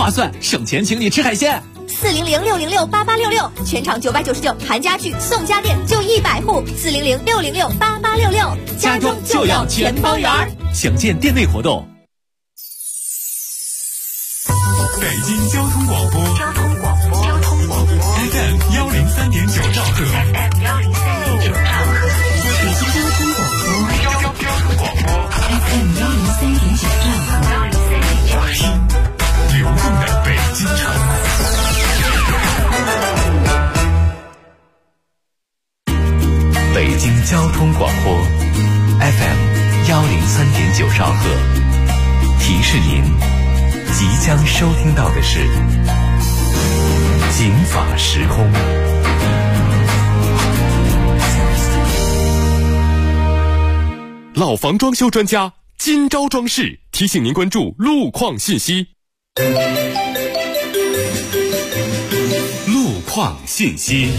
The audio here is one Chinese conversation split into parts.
划算，省钱请你吃海鲜。 400-606-8866，全场999，含家具送家电就100户。400-606-8866， 家中就要全方圆。详见店内活动。 北京交通广播，FM 103.9兆赫。北京交通广播，FM 103.9兆赫。听流动的北京城。 北京交通广播 FM 103.9兆赫，提示您即将收听到的是警法时空。 老房装修专家今朝装饰提醒您关注路况信息。路况信息，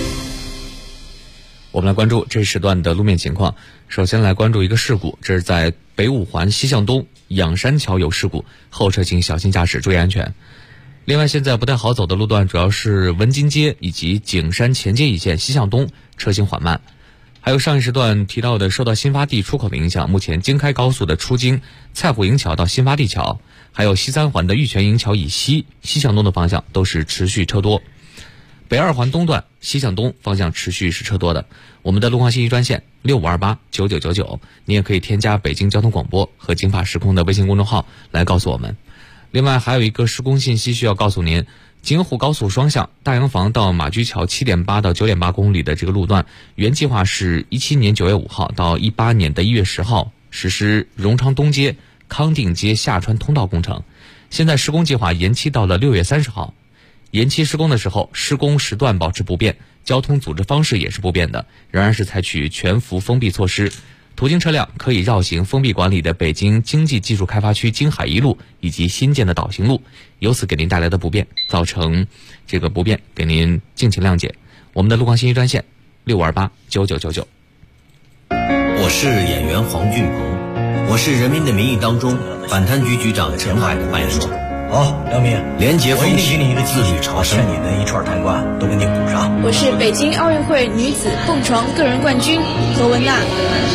我们来关注这时段的路面情况。首先来关注一个事故，这是在北五环西向东仰山桥有事故，后车请小心驾驶，注意安全。另外，现在不太好走的路段主要是文津街以及景山前街一线西向东车行缓慢。还有上一时段提到的，受到新发地出口的影响，目前京开高速的出京蔡虎营桥到新发地桥，还有西三环的玉泉营桥以西西向东的方向都是持续车多。北二环东段西向东方向持续是车多的。我们的路况信息专线65289999，你也可以添加北京交通广播和警法时空的微信公众号来告诉我们。另外还有一个施工信息需要告诉您，京沪高速双向大洋房到马驹桥 7.8 到 9.8 公里的这个路段，原计划是17年9月5号到18年的1月10号实施荣昌东街、康定街下穿通道工程，现在施工计划延期到了6月30号。延期施工的时候，施工时段保持不变，交通组织方式也是不变的，仍然是采取全幅封闭措施。途经车辆可以绕行封闭管理的北京经济技术开发区京海一路以及新建的导行路，由此给您带来的不便，造成这个不便，给您敬请谅解。我们的路况信息专线65289999。 我是演员黄俊鹏，我是《人民的名义》当中反贪局局长陈海的扮演者。 好，梁明， 廉洁风气， 给你一个自律长生， 欠你的一串贪官都给你补上。 我是北京奥运会女子蹦床个人冠军何文娜。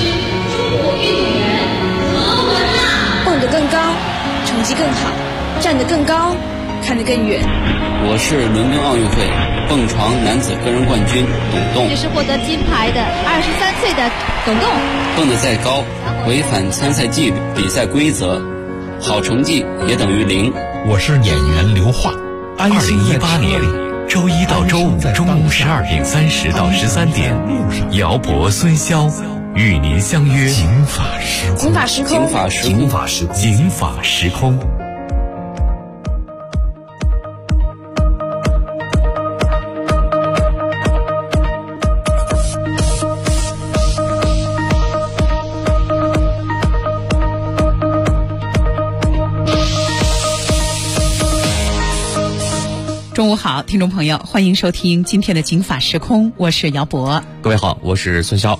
蹦得更高，成绩更好，站得更高，看得更远。 我是伦敦奥运会蹦床男子个人冠军董栋。 也是获得金牌的23岁的董栋。 蹦得再高，违反参赛纪律、比赛规则，好成绩也等于0。 我是演员刘化。2018年周一到周五中午12点30到13点，姚博、孙潇与您相约警法时空。 警法时空， 警法时空，警法时空， 警法时空。 中午好，听众朋友，欢迎收听今天的警法时空，我是姚博。 各位好，我是孙潇。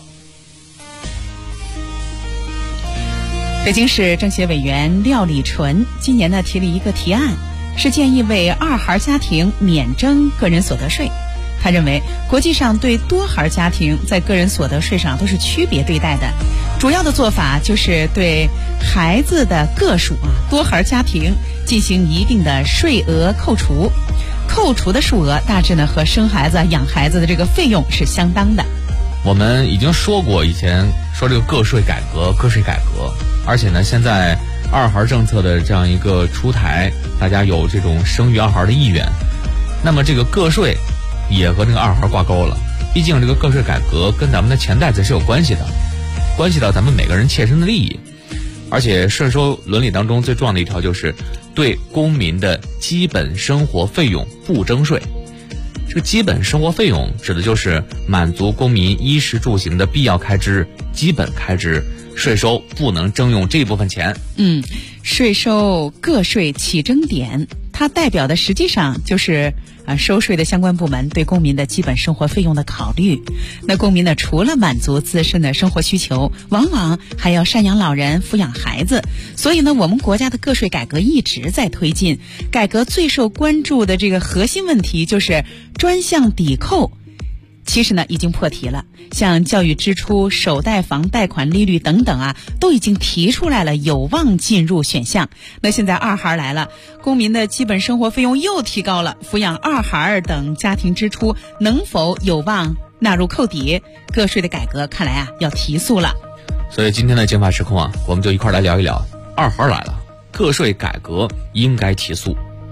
北京市政协委员廖礼纯今年呢提了一个提案，是建议为2孩家庭免征个人所得税。他认为国际上对多孩家庭在个人所得税上都是区别对待的，主要的做法就是对孩子的个数多孩家庭进行一定的税额扣除，扣除的数额大致呢和生孩子养孩子的这个费用是相当的。 我们已经说过，以前说这个个税改革，而且呢现在2孩政策的这样一个出台，大家有这种生育2孩的意愿，那么这个个税也和这个2孩挂钩了。毕竟这个个税改革跟咱们的钱袋子是有关系的，关系到咱们每个人切身的利益。而且税收伦理当中最重要的一条就是对公民的基本生活费用不征税。这个基本生活费用指的就是满足公民衣食住行的必要开支、基本开支，税收不能征用这部分钱。 税收个税起征点它代表的实际上就是收税的相关部门对公民的基本生活费用的考虑。那公民呢，除了满足自身的生活需求，往往还要赡养老人、抚养孩子。所以呢，我们国家的个税改革一直在推进。改革最受关注的这个核心问题就是专项抵扣。其实呢，已经破题了，像教育支出、首贷房贷款利率等等都已经提出来了，有望进入选项。那现在二孩来了，公民的基本生活费用又提高了，抚养二孩等家庭支出能否有望纳入扣抵？个税的改革看来要提速了。 所以今天的经法时空我们就一块来聊一聊，二孩来了，个税改革应该提速。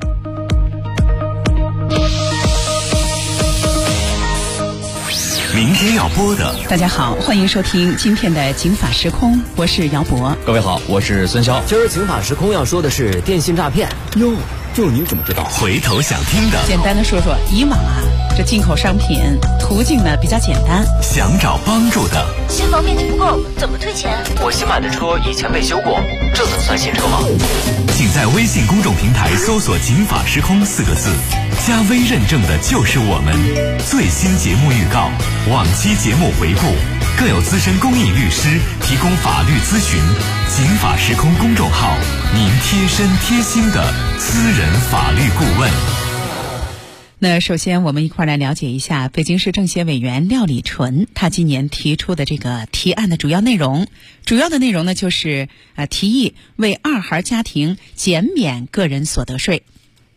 明天要播的， 大家好，欢迎收听今天的警法时空，我是姚博。 各位好，我是孙潇。 今儿警法时空要说的是电信诈骗。 哟，就你怎么知道？ 回头想听的， 简单的说说，以往这进口商品途径呢比较简单， 想找帮助的， 新房面积不够怎么退钱？ 我新买的车以前没修过，这怎么算新车吗？ 请在微信公众平台搜索警法时空4个字，加微认证的就是我们。最新节目预告，往期节目回顾，更有资深公益律师提供法律咨询。警法时空公众号，您贴身贴心的私人法律顾问。 那首先我们一块来了解一下北京市政协委员廖李纯他今年提出的这个提案的主要内容。主要的内容呢就是提议为二孩家庭减免个人所得税。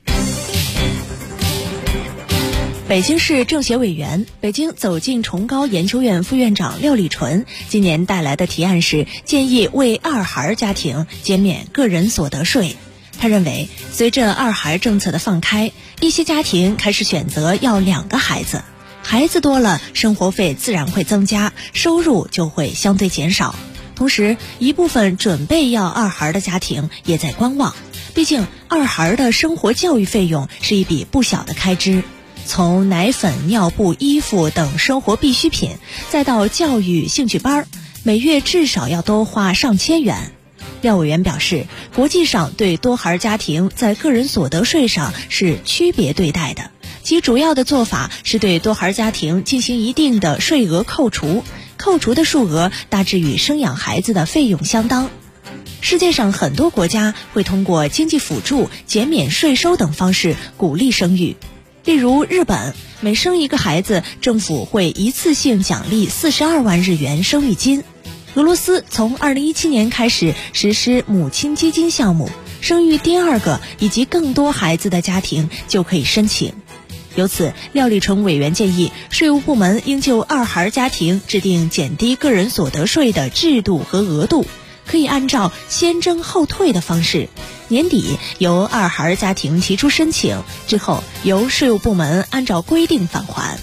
北京市政协委员、北京走进崇高研究院副院长廖李纯今年带来的提案是建议为二孩家庭减免个人所得税。他认为，随着二孩政策的放开，一些家庭开始选择要2个孩子，孩子多了，生活费自然会增加，收入就会相对减少。同时，一部分准备要二孩的家庭也在观望，毕竟二孩的生活教育费用是一笔不小的开支，从奶粉、尿布、衣服等生活必需品，再到教育兴趣班，每月至少要多花上千元。廖委员表示，国际上对多孩家庭在个人所得税上是区别对待的，其主要的做法是对多孩家庭进行一定的税额扣除，扣除的数额大致与生养孩子的费用相当。世界上很多国家会通过经济辅助、减免税收等方式鼓励生育，例如日本，每生一个孩子，政府会一次性奖励42万日元生育金。俄罗斯从2017年开始实施母亲基金项目，生育第2个以及更多孩子的家庭就可以申请。由此，廖李纯委员建议，税务部门应就二孩家庭制定减低个人所得税的制度和额度，可以按照先征后退的方式，年底由二孩家庭提出申请，之后由税务部门按照规定返还。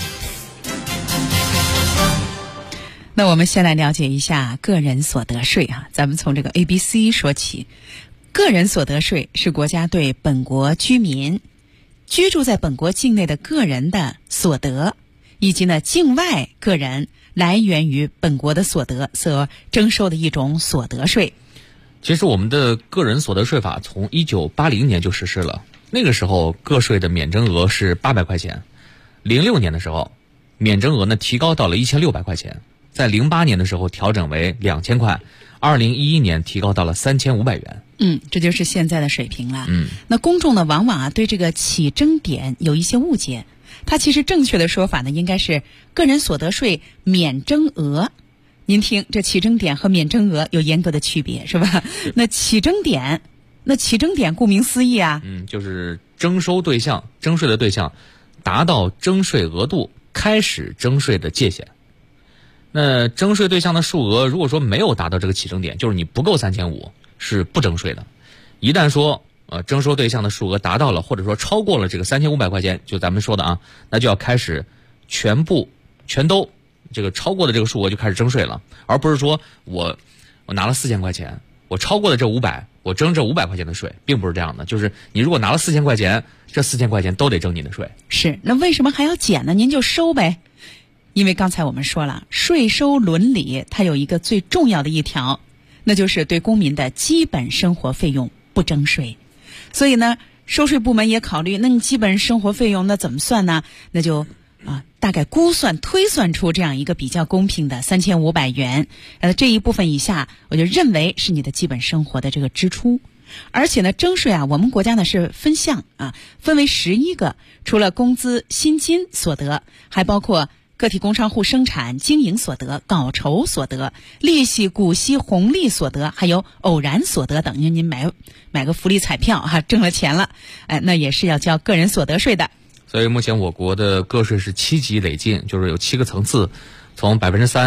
那我们先来了解一下个人所得税咱们从这个 ABC 说起。个人所得税是国家对本国居民居住在本国境内的个人的所得，以及呢境外个人来源于本国的所得所征收的一种所得税。 其实我们的个人所得税法从1980年就实施了，那个时候个税的免征额是800块钱，06年的时候免征额呢提高到了1600块钱，在08年的时候调整为2000块，2011年提高到了3500元。 这就是现在的水平了。那公众呢往往对这个起征点有一些误解，它其实正确的说法呢应该是个人所得税免征额。您听，这起征点和免征额有严格的区别，是吧？那起征点顾名思义就是征收对象、征税的对象达到征税额度开始征税的界限。那征税对象的数额如果说没有达到这个起征点，就是你不够3500，是不征税的。一旦说征收对象的数额达到了，或者说超过了这个3500块钱，就咱们说的那就要开始全都这个超过的这个数额就开始征税了，而不是说我拿了4000块钱，我超过了这500，我征这500块钱的税，并不是这样的。就是你如果拿了4000块钱，这4000块钱都得征你的税。 是，那为什么还要减呢？您就收呗。因为刚才我们说了，税收伦理它有一个最重要的一条，那就是对公民的基本生活费用不征税。所以呢， 收税部门也考虑，那你基本生活费用那怎么算呢？那就大概推算出这样一个比较公平的3500元。这一部分以下，我就认为是你的基本生活的这个支出。而且呢，征税我们国家呢是分项分为11个，除了工资、薪金所得，还包括个体工商户生产经营所得、稿酬所得、利息、股息、红利所得，还有偶然所得等。您买个福利彩票挣了钱了，那也是要交个人所得税的。 所以目前我国的个税是7级累进，就是有7个层次，从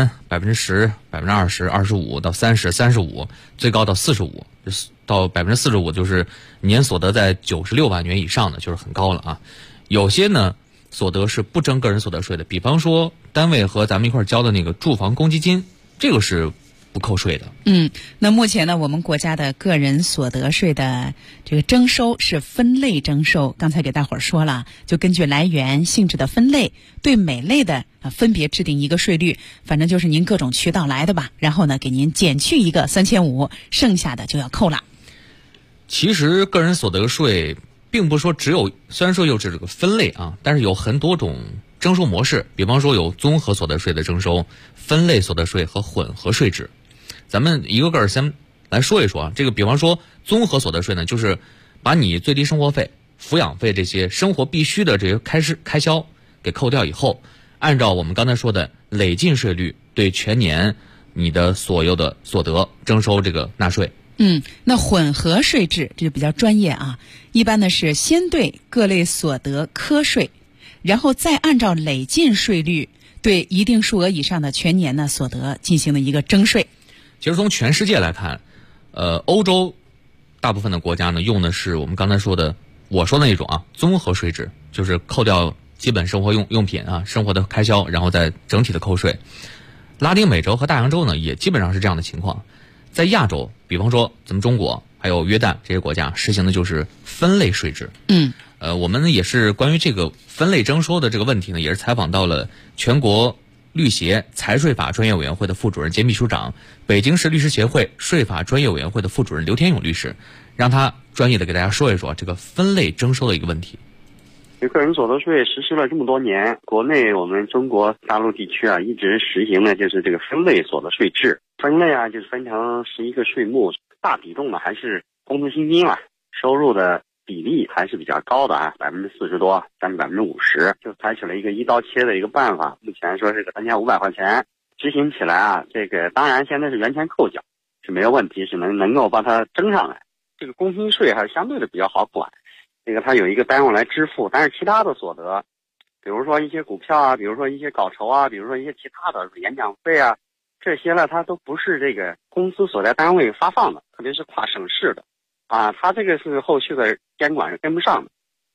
3%、10%、20%、25%到30%、35%，最高到45%，到45%就是年所得在96万元以上的，就是很高了啊。有些呢所得是不征个人所得税的，比方说单位和咱们一块交的那个住房公积金，这个是不扣税的。 那目前呢，我们国家的个人所得税的这个征收是分类征收，刚才给大伙儿说了，就根据来源性质的分类，对每类的分别制定一个税率，反正就是您各种渠道来的吧，然后呢给您减去一个3500，剩下的就要扣了。 其实个人所得税并不是说只有，虽然说有这个分类但是有很多种征收模式，比方说有综合所得税的征收、分类所得税和混合税制。咱们一个个先来说一说这个比方说综合所得税呢，就是把你最低生活费、抚养费这些生活必须的这些开销给扣掉以后，按照我们刚才说的累进税率，对全年你的所有的所得征收这个纳税。 那混合税制这就比较专业一般呢是先对各类所得科税，然后再按照累进税率对一定数额以上的全年呢所得进行的一个征税。 其实从全世界来看，欧洲大部分的国家呢用的是我们刚才说的我说的那种综合税制，就是扣掉基本生活用品生活的开销，然后再整体的扣税。拉丁美洲和大洋洲呢也基本上是这样的情况。在亚洲，比方说咱们中国还有约旦这些国家实行的就是分类税制。我们呢也是关于这个分类征收的这个问题呢，也是采访到了全国律协财税法专业委员会的副主任兼秘书长，北京市律师协会税法专业委员会的副主任刘天勇律师，让他专业的给大家说一说这个分类征收的一个问题。 个人所得税实施了这么多年，国内我们中国大陆地区一直实行的就是这个分类所得税制。分类就是分成11个税目，大比重呢还是工资薪金收入的比例还是比较高的40%多，将近50%，就采取了一个一刀切的一个办法。目前说这个3500块钱执行起来这个当然现在是原钱扣缴是没有问题，是能够把它征上来。这个工薪税还是相对的比较好管，这个它有一个单位来支付，但是其他的所得，比如说一些股票比如说一些稿酬比如说一些其他的演讲费这些呢，它都不是这个公司所在单位发放的，特别是跨省市的它这个是后续的监管是跟不上的。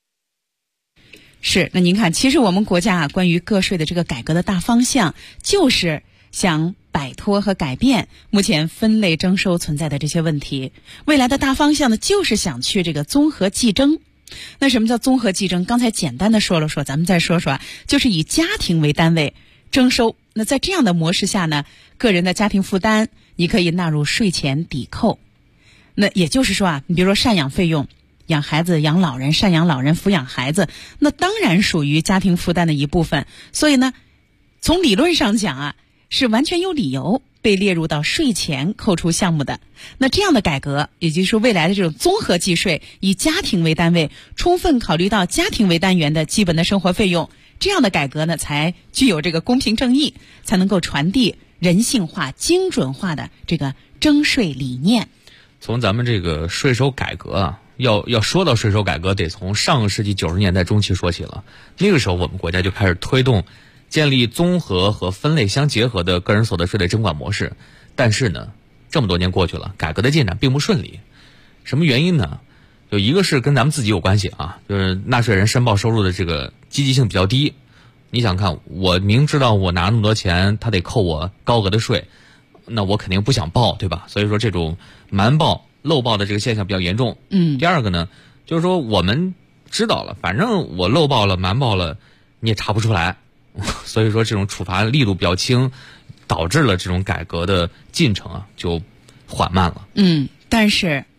是，那您看，其实我们国家关于个税的这个改革的大方向，就是想摆脱和改变目前分类征收存在的这些问题。未来的大方向呢，就是想去这个综合计征。那什么叫综合计征？刚才简单的说了说，咱们再说说就是以家庭为单位征收。那在这样的模式下呢，个人的家庭负担你可以纳入税前抵扣。那也就是说你比如说赡养费用，养孩子、养老人、赡养老人、抚养孩子，那当然属于家庭负担的一部分。所以呢，从理论上讲是完全有理由被列入到税前扣除项目的。那这样的改革，也就是说未来的这种综合计税，以家庭为单位，充分考虑到家庭为单元的基本的生活费用，这样的改革呢，才具有这个公平正义，才能够传递人性化、精准化的这个征税理念。 从咱们这个税收改革要说到税收改革，得从上个世纪90年代中期说起了。那个时候我们国家就开始推动建立综合和分类相结合的个人所得税的征管模式。但是呢，这么多年过去了，改革的进展并不顺利。什么原因呢？有一个是跟咱们自己有关系就是纳税人申报收入的这个积极性比较低。你想看，我明知道我拿那么多钱，他得扣我高额的税，那我肯定不想报，对吧？所以说这种瞒报、漏报的这个现象比较严重。第二个呢，就是说我们知道了，反正我漏报了、瞒报了，你也查不出来，所以说这种处罚力度比较轻，导致了这种改革的进程就缓慢了。 但是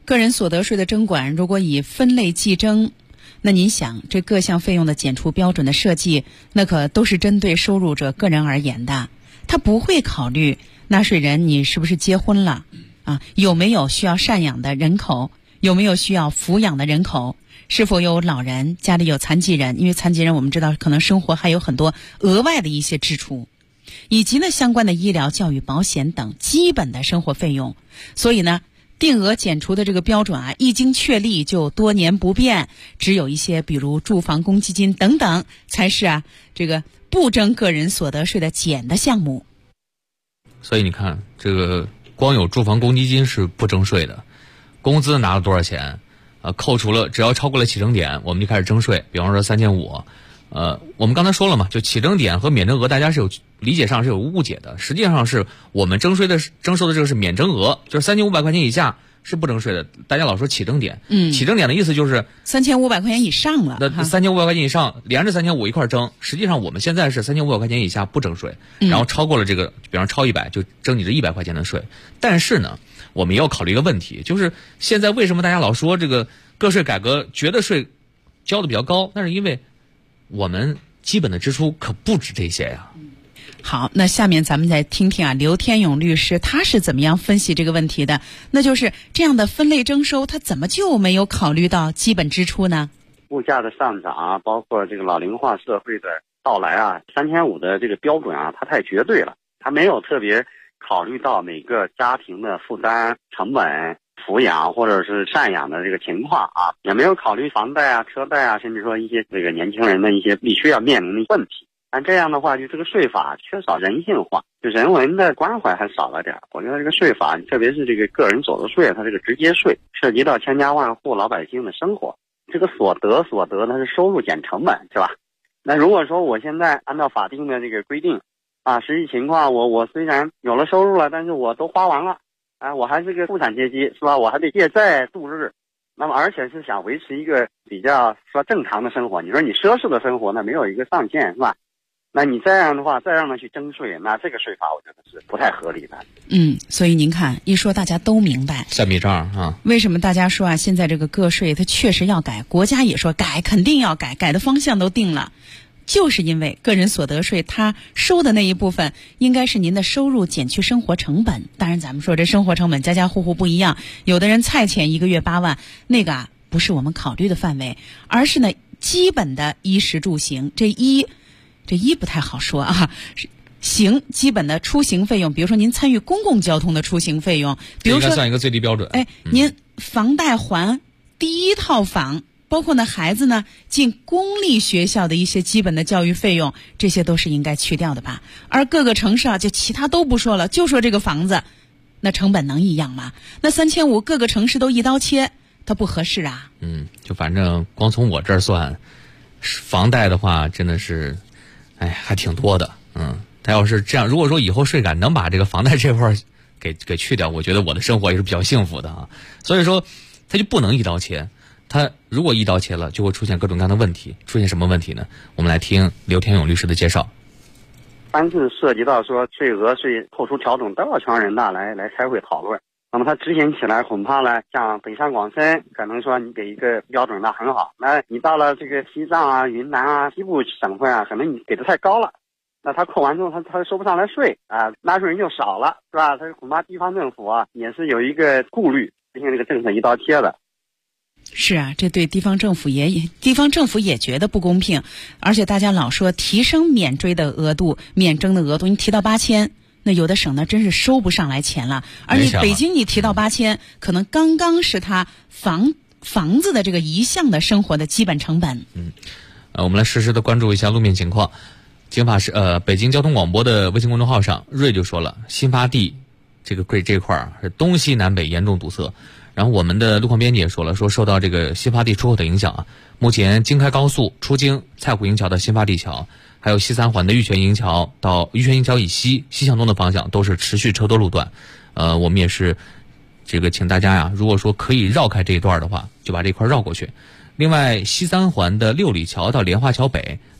个人所得税的征管如果以分类计征，那您想这各项费用的减除标准的设计，那可都是针对收入者个人而言的，他不会考虑纳税人你是不是结婚了啊，有没有需要赡养的人口，有没有需要抚养的人口，是否有老人，家里有残疾人，因为残疾人我们知道可能生活还有很多额外的一些支出，以及呢相关的医疗、教育、保险等基本的生活费用。所以呢定额减除的这个标准啊，一经确立就多年不变，只有一些比如住房公积金等等才是这个不征个人所得税的减的项目。 所以你看，这个光有住房公积金是不征税的，工资拿了多少钱扣除了，只要超过了起征点，我们就开始征税。比方说3500，我们刚才说了嘛，就起征点和免征额大家是有理解上是有误解的，实际上是我们征收的这个是免征额，就是3500块钱以下是不征税的。大家老说起征点，起征点的意思就是 3500块钱以上了， 那3500块钱以上连着3500一块征，实际上我们现在是3500块钱以下不征税，然后超过了这个，比方超100就征你这100块钱的税。但是呢，我们也要考虑一个问题，就是现在为什么大家老说这个个税改革觉得税交的比较高，那是因为我们基本的支出可不止这些呀。 好，那下面咱们再听听刘天勇律师他是怎么样分析这个问题的。那就是这样的分类征收，他怎么就没有考虑到基本支出呢？ 物价的上涨，包括这个老龄化社会的到来3500的这个标准它太绝对了，它没有特别考虑到每个家庭的负担、成本、抚养或者是赡养的这个情况也没有考虑房贷车贷甚至说一些这个年轻人的一些必须要面临的问题。但这样的话，就这个税法缺少人性化，就人文的关怀还少了点。我觉得这个税法，特别是这个个人所得税，它这个直接税涉及到千家万户老百姓的生活，这个所得它是收入减成本，是吧？那如果说我现在按照法定的这个规定实际情况我虽然有了收入了，但是我都花完了我还是个中产阶级，是吧？我还得借债度日，那么而且是想维持一个比较说正常的生活。你说你奢侈的生活呢，没有一个上限，是吧？那你这样的话，再让他去征税，那这个税法我觉得是不太合理的。 所以您看，一说大家都明白， 算笔账为什么大家说现在这个个税它确实要改，国家也说改，肯定要改，改的方向都定了，就是因为个人所得税它收的那一部分应该是您的收入减去生活成本。当然咱们说这生活成本家家户户不一样，有的人菜钱一个月8万，那个不是我们考虑的范围，而是呢基本的衣食住行，这一不太好说行基本的出行费用，比如说您参与公共交通的出行费用，比如说应该算一个最低标准。 您房贷还第一套房，包括呢孩子呢进公立学校的一些基本的教育费用，这些都是应该去掉的吧。而各个城市就其他都不说了，就说这个房子，那成本能一样吗？那3500各个城市都一刀切，它不合适啊。 就反正光从我这儿算，房贷的话真的是还挺多的。他要是这样，如果说以后税改能把这个房贷这块给去掉，我觉得我的生活也是比较幸福的所以说他就不能一刀切，他如果一刀切了，就会出现各种各样的问题。出现什么问题呢？我们来听刘天勇律师的介绍。 凡是涉及到说税额、税扣除调整，都要全人大来开会讨论。那么它执行起来恐怕呢，像北上广深，可能说你给一个标准那很好，那你到了这个西藏云南西部省份可能你给的太高了，那他扣完之后他收不上来税纳税人就少了，是吧？他恐怕地方政府也是有一个顾虑，毕竟这个政策一刀切的。 是这对地方政府也觉得不公平，而且大家老说提升免征的额度，你提到8000，那有的省呢真是收不上来钱了。而你北京你提到8000，可能刚刚是他房子的这个一项的生活的基本成本。 我们来实时的关注一下路面情况。经法是北京交通广播的微信公众号上，瑞就说了，新发地这块是东西南北严重堵塞。然后我们的路况编辑也说了，说受到这个新发地出口的影响目前京开高速出京蔡虎营桥的新发地桥，还有西三环的玉泉营桥到玉泉营桥以西向东的方向都是持续车多路段。我们也是这个请大家如果说可以绕开这一段的话，就把这块绕过去。另外西三环的六里桥到莲花桥北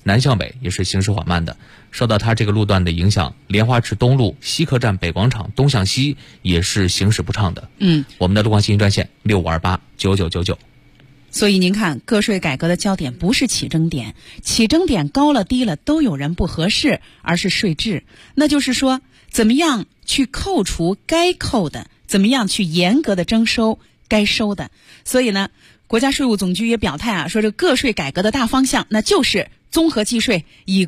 南向北也是行驶缓慢的。受到它这个路段的影响，莲花池东路西客站北广场东向西也是行驶不畅的。我们的路况信息专线65289999。 所以您看，个税改革的焦点不是起征点，起征点高了低了都有人不合适，而是税制。那就是说，怎么样去扣除该扣的，怎么样去严格的征收该收的。所以呢，国家税务总局也表态啊，说这个税改革的大方向，那就是综合计税，以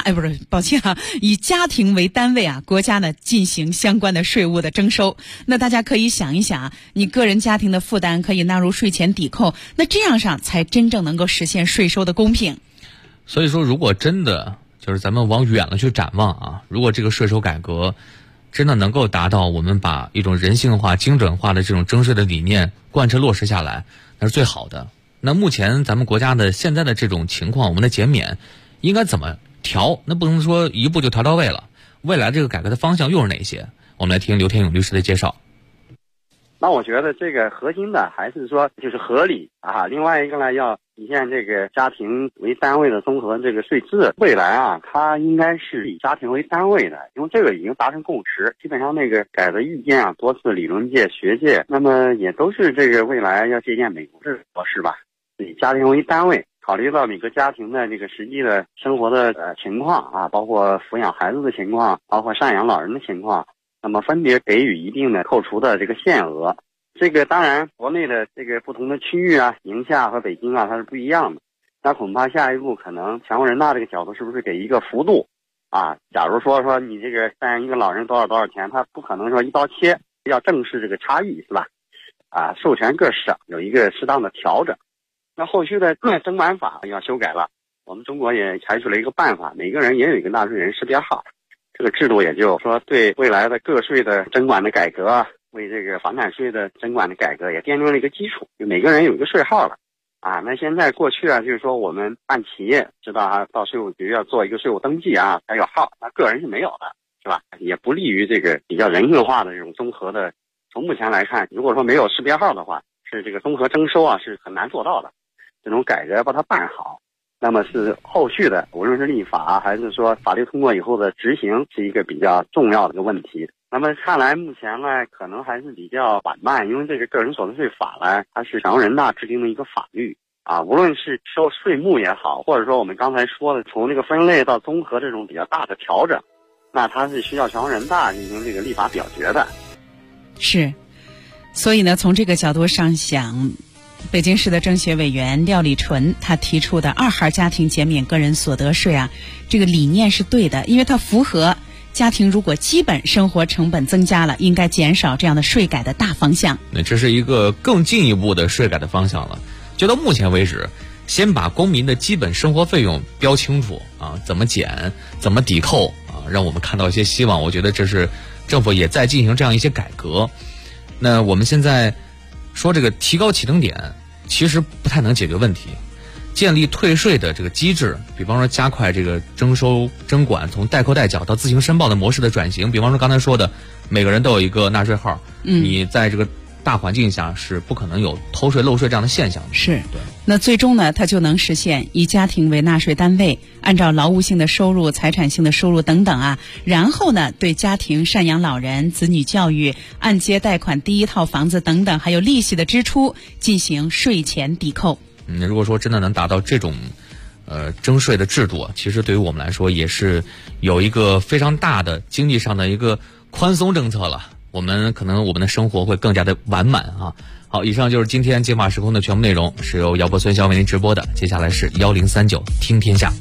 家庭为单位啊，国家呢进行相关的税务的征收。那大家可以想一想啊，你个人家庭的负担可以纳入税前抵扣，那这样上才真正能够实现税收的公平。 所以说，如果真的就是咱们往远了去展望啊，如果这个税收改革真的能够达到我们把一种人性化、精准化的这种征税的理念贯彻落实下来，那是最好的。那目前咱们国家的现在的这种情况，我们的减免应该怎么调？那不能说一步就调到位了。未来这个改革的方向又是哪些？我们来听刘天勇律师的介绍。 那我觉得这个核心的还是说就是合理啊。另外一个呢，要体现这个家庭为单位的综合这个税制。未来啊，它应该是以家庭为单位的，因为这个已经达成共识。基本上那个改的意见啊，多次理论界、学界，那么也都是这个未来要借鉴美国这个模式吧。以家庭为单位，考虑到每个家庭的这个实际的生活的情况啊，包括抚养孩子的情况，包括赡养老人的情况，那么分别给予一定的扣除的这个限额。这个当然国内的这个不同的区域啊，宁夏和北京啊，它是不一样的。那恐怕下一步可能全国人大这个角度是不是给一个幅度啊？假如说你这个赡养一个老人多少钱，他不可能说一刀切，要正视这个差异，是吧？啊，授权各省有一个适当的调整。那后续的征管法要修改了，我们中国也采取了一个办法，每个人也有一个纳税人识别号，这个制度也就说对未来的个税的征管的改革，为这个房产税的征管的改革也奠定了一个基础，就每个人有一个税号了啊。那现在过去啊，就是说我们办企业知道啊，到税务局要做一个税务登记啊，才有号，那个人是没有的，是吧？也不利于这个比较人性化的这种综合的。从目前来看，如果说没有识别号的话，是这个综合征收啊，是很难做到的。这种改革要把它办好，那么是后续的，无论是立法还是说法律通过以后的执行，是一个比较重要的一个问题。那么看来目前呢，可能还是比较缓慢，因为这个个人所得税法呢，它是全国人大制定的一个法律啊，无论是收税目也好，或者说我们刚才说的从这个分类到综合这种比较大的调整，那它是需要全国人大进行这个立法表决的。 是，所以呢，从这个角度上想，北京市的政协委员廖立纯他提出的二孩家庭减免个人所得税啊，这个理念是对的，因为它符合家庭如果基本生活成本增加了，应该减少这样的税改的大方向。 那这是一个更进一步的税改的方向了。就到目前为止，先把公民的基本生活费用标清楚啊，怎么减，怎么抵扣啊，让我们看到一些希望。我觉得这是政府也在进行这样一些改革。那我们现在说这个提高起征点，其实不太能解决问题。建立退税的这个机制，比方说加快这个征收征管从代扣代缴到自行申报的模式的转型，比方说刚才说的每个人都有一个纳税号，你在这个大环境下是不可能有偷税漏税这样的现象的。 是，对。那最终呢，它就能实现以家庭为纳税单位，按照劳务性的收入、财产性的收入等等啊，然后呢，对家庭赡养老人、子女教育、按揭贷款第一套房子等等，还有利息的支出进行税前抵扣。 如果说真的能达到这种征税的制度啊，其实对于我们来说也是有一个非常大的经济上的一个宽松政策了。我们的生活会更加的完满啊。好，以上就是今天金马时空的全部内容，是由姚博孙潇为您直播的。接下来是1039听天下。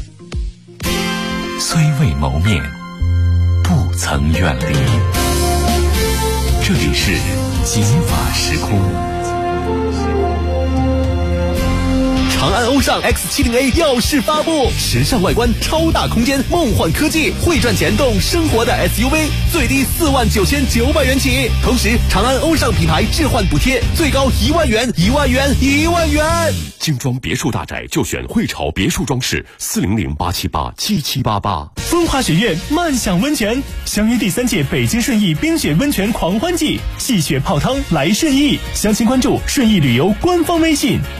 虽未谋面，不曾远离。这里是金马时空。 长安欧尚 X70A 耀世发布，时尚外观，超大空间，梦幻科技，会赚钱动生活的 SUV， 最低49900元起。同时，长安欧尚品牌置换补贴最高1万元，1万元，1万元。 精装别墅大宅就选汇潮别墅装饰，400-878-7788。 风华雪苑漫享温泉，相约第3届北京顺义冰雪温泉狂欢季，戏雪泡汤来顺义。详情关注顺义旅游官方微信。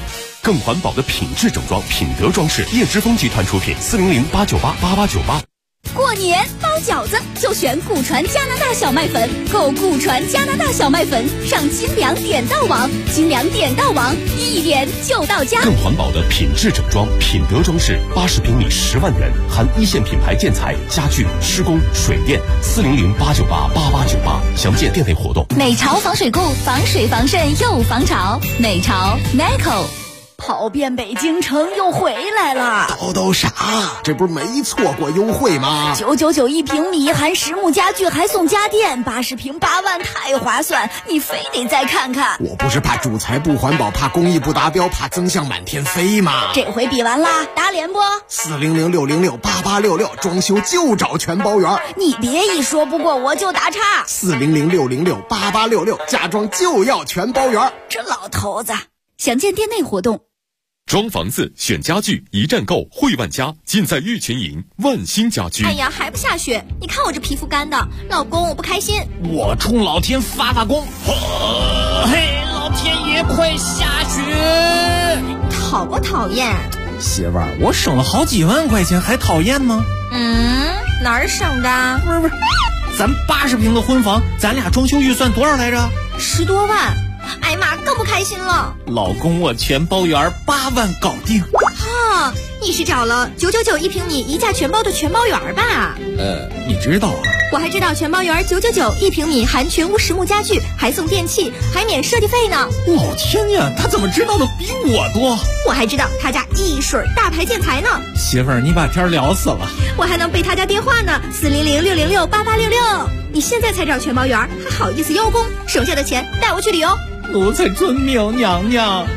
更环保的品质整装，品德装饰，叶之峰集团出品，400-898-8898。 过年包饺子就选古传加拿大小麦粉，购古传加拿大小麦粉上金粮点到网，金粮点到网一点就到家。 更环保的品质整装，品德装饰，80平米10万元，含一线品牌建材、家具、施工、水电，400-898-8898，详见店内活动。 美潮防水固，防水防渗又防潮，美潮 Nico。 跑遍北京城又回来了， 叨啥？这不是没错过优惠吗 ？999一平米，含实木家具还送家电，80平8万，太划算！你非得再看看。 我不是怕主材不环保，怕工艺不达标，怕增项满天飞吗？ 这回比完啦，打脸不 ？400-606-8866，装修就找全包圆。 你别一说不过我就打岔。 400-606-8866，家装就要全包圆。 这老头子， 详见店内活动。 装房子选家具，一站购汇万家，尽在玉泉营万兴家居。 哎呀，还不下雪？你看我这皮肤干的，老公我不开心。 我冲老天发功。嘿，老天爷快下雪！ 讨不讨厌？ 媳妇儿，我省了好几万块钱，还讨厌吗？ 哪儿省的？ 不是，咱80平的婚房，咱俩装修预算多少来着 ？10多万。哎呀妈，更不开心了。 老公，我全包圆，8万搞定。 哈，你是找了999一平米一价全包的全包圆吧？ 你知道啊？ 我还知道全包圆999一平米，含全屋实木家具，还送电器，还免设计费呢。 老天呀，他怎么知道的比我多？ 我还知道他家一水大牌建材呢。 媳妇儿，你把天聊死了。 我还能背他家电话呢，400-606-8866。你现在才找全包圆，还好意思邀功？省下的钱带我去旅游。 奴才遵命，娘娘。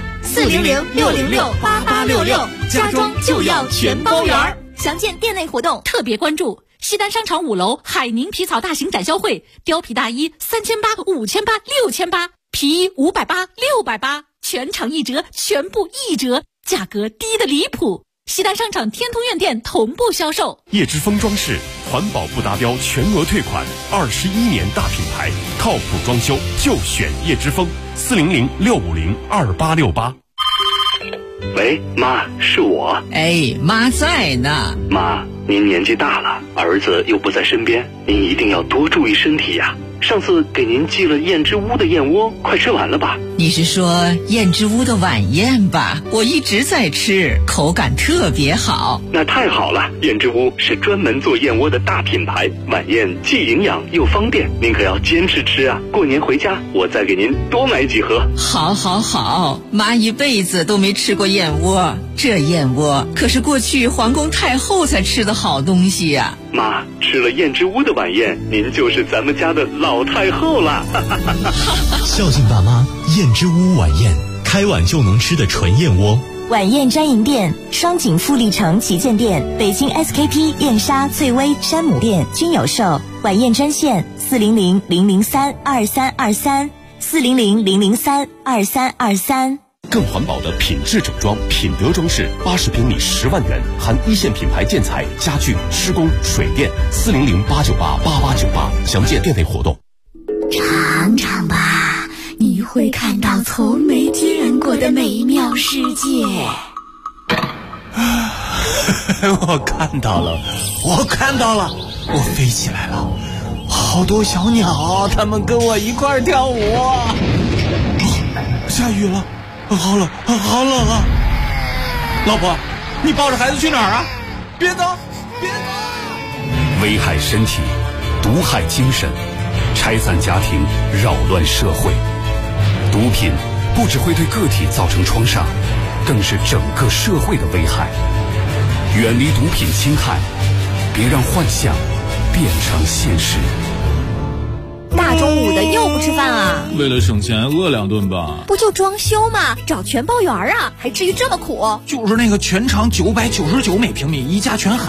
400-606-8866，家装就要全包圆。详见店内活动。 特别关注西单商场5楼海宁皮草大型展销会，貂皮大衣3800、5800、6800，皮衣580、680，全场1折，全部1折，价格低得离谱。西单商场天通苑店同步销售。 叶之峰装饰，环保不达标全额退款，21年大品牌，靠谱装修就选叶之峰，400-650-2868。 喂，妈，是我。 哎，妈在呢。 妈，您年纪大了，儿子又不在身边，您一定要多注意身体呀。上次给您寄了燕之屋的燕窝，快吃完了吧？ 你是说燕之屋的晚宴吧？我一直在吃，口感特别好。 那太好了，燕之屋是专门做燕窝的大品牌，晚宴既营养又方便，您可要坚持吃啊！过年回家我再给您多买几盒。 好好好，妈一辈子都没吃过燕窝，这燕窝可是过去皇宫太后才吃的好东西呀。 妈，吃了燕之屋的晚宴，您就是咱们家的老太后了。 孝敬爸妈，燕之屋晚宴，开碗就能吃的纯燕窝。 晚宴专营店：双井富力城旗舰店、北京 SKP、燕莎、翠微、山姆店均有售。晚宴专线400-003-2323 400-003-2323。 更环保的品质整装，品德装饰，80平米10万元，含一线品牌建材、家具、施工、水电，400-898-8898，详见店内活动。 尝尝吧，你会看到从没见过的美妙世界。 我看到了，我飞起来了，好多小鸟，它们跟我一块儿跳舞。下雨了。好冷啊！老婆，你抱着孩子去哪儿啊？别走！ 危害身体，毒害精神，拆散家庭，扰乱社会。毒品不只会对个体造成创伤，更是整个社会的危害。远离毒品侵害，别让幻想变成现实。 大中午的又不吃饭啊？ 为了省钱，饿2顿吧。 不就装修吗？找全包圆啊，还至于这么苦？ 就是那个全长999每平米，一价全含。